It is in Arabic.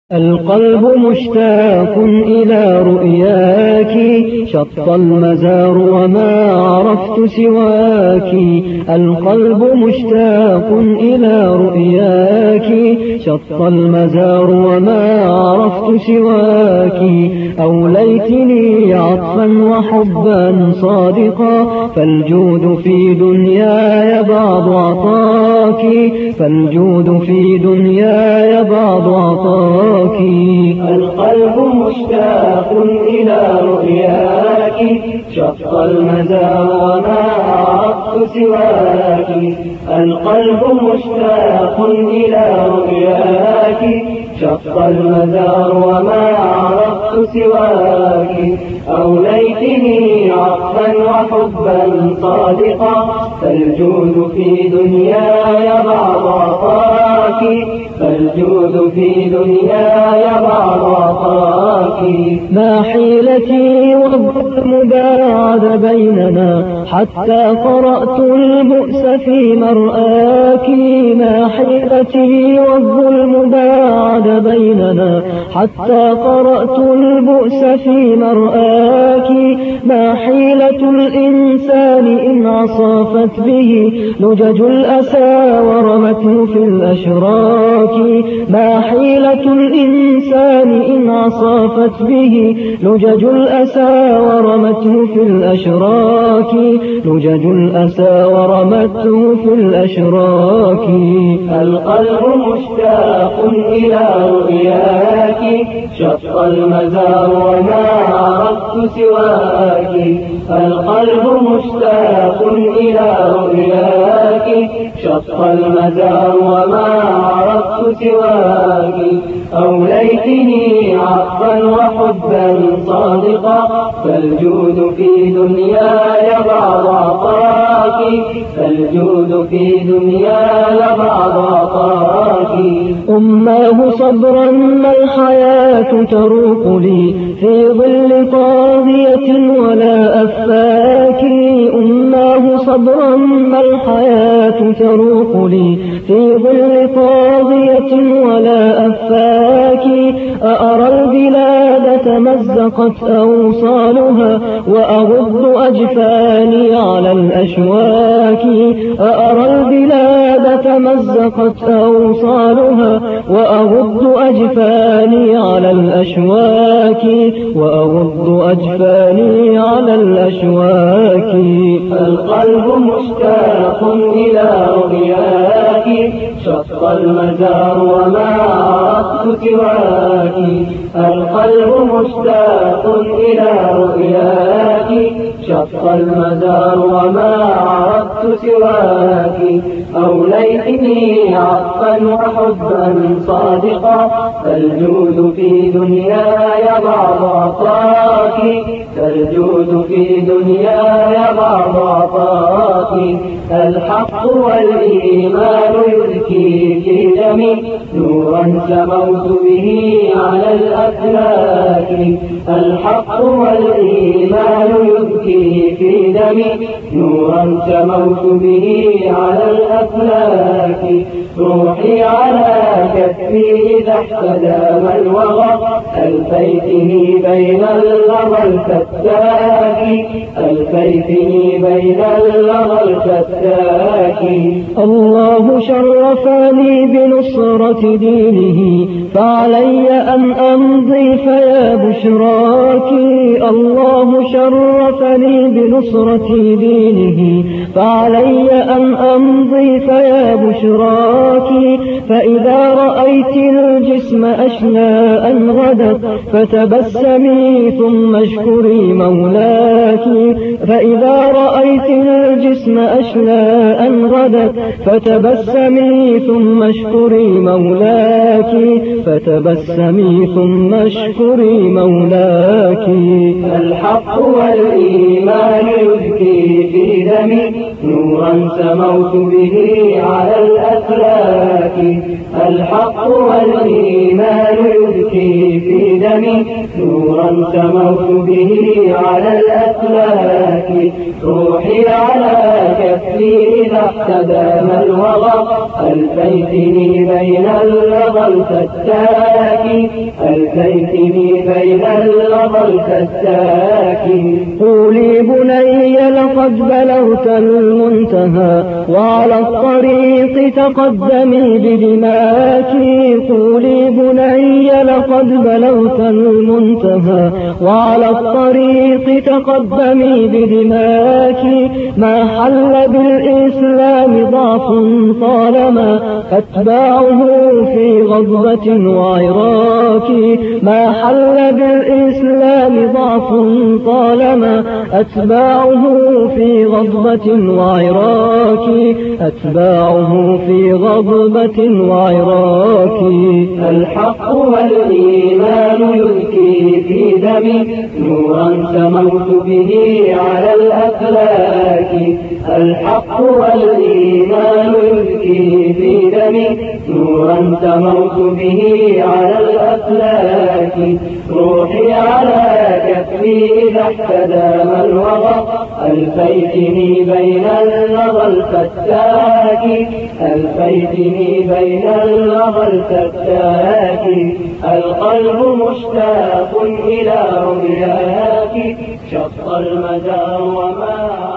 القلب مشتاق إلى رؤياك، شط المزار وما عرفت سواك. القلب مشتاق إلى رؤياك، شط المزار وما عرفت سواك. أوليتني عطفا وحبا صادقا، فالجود في دنياي بعض عطاك. فالجود في دنياي بعض عطاك. القلب مشتاق إلى رؤياك، شق المزار وما عرفت سواك. القلب مشتاق إلى رؤياك، شق المزار وما عرفت سواك. أوليتني عطفا وحبا صادقا، فالجود في دنياي بعض عطاك. فالجود في دنياي بعض عطاك. ما حيلتي والظلم باعد بيننا، حتى قرأت البؤس في مرآك. ما حيلتي والظلم باعد بيننا، حتى قرأت البؤس في مرآك. ما حيلة الإنسان إن عصفت به لجج الأسى ورمته في الأشراك. ما حيلة الإنسان إن عصفت به لجج الأسى ورمته في الأشراك. لجج الأسى ورمته في الأشراك. القلب مشتاق إلى رؤياك، شق المزار وما عرفت سواك. القلب مشتاق إلى رؤياك، شق المزار وما عرفت سواك. أوليتني عطفا وحبا صادقا، فالجود في دنياي بعض عطاك. فالجود في دنياي بعض عطاك. أماه صبرا ما الحياة تروق لي في ظل طاغية ولا أفاك. أماه صبرا ما الحياة تروق لي في ظل طاغية ولا أفاك. أأرى البلاد تمزقت أوصالها وأغض أجفاني على الأشواك. أأرى البلاد تمزقت أوصالها وأغض أجفاني على الأشواك. وأغض أجفاني على الأشواك. القلب مشتاق إلى رؤياك، شق المزار وما عرفت سواك. القلب مشتاق إلى رؤياك، شق المزار وما عرفت سواك. أوليتني عطفا وحبا صادقا، فالجود في دنياي بعض عطاك. فالجود في دنياي بعض عطاك. الحق والإيمان يزكي في دمي، نورا سموت به على الأفلاك. الحق والإيمان يزكي في دمي، نورا سموت به على الأفلاك. روحي على كفي إذا احتدى من وغى، ألفيتني بين اللظى الفتاك. ألفيتني بين اللظى الفتاك. الله شرفني بنصرة دينه، فعلي أن أمضي فيا بشراك. الله شرفني بنصرة دينه، فعلي أن أمضي فيا بشراك. فإذا رأيت الجسم أشلاء غدت، فتبسمي ثم اشكري مولاك. فإذا رأيت الجسم أشلاء غدت، فتبسمي ثم اشكري مولاك. فتبسمي ثم اشكري مولاك. الحق والإيمان يزكي في دمي، نورا سموت به على الأفلاك. الحق والإيمان يزكي في دمي، نورا سموت به على الأفلاك روحي على كفي إذا اقتدام الوغى ألفيتني بين اللظى الفتاك ألفيتني بين اللظى الفتاك قولي بني لقد بلغت المنتهى وعلى الطريق تقدمي بدماك قولي بني لقد بلغت المنتهى وعلى الطريق تقدمي بدماك ما حل بالإسلام ضعف طالما أتباعه في غضبة وعراك ما حل بالإسلام ضعف طالما أتباعه في غضبة وعراك أتباعه في غضبة وعراك الحق والإيمان يزكي في دمي نورا سموت به على الأفلاك الحق والإيمان يزكي في دمي نورا سموت به على الأفلاك روحي على كفي إذا احتدام الوغى ألفيتني بين اللظى الفتاك ألفيتني بين اللظى الفتاك القلب مشتاق إلى رؤياك شق المدار وما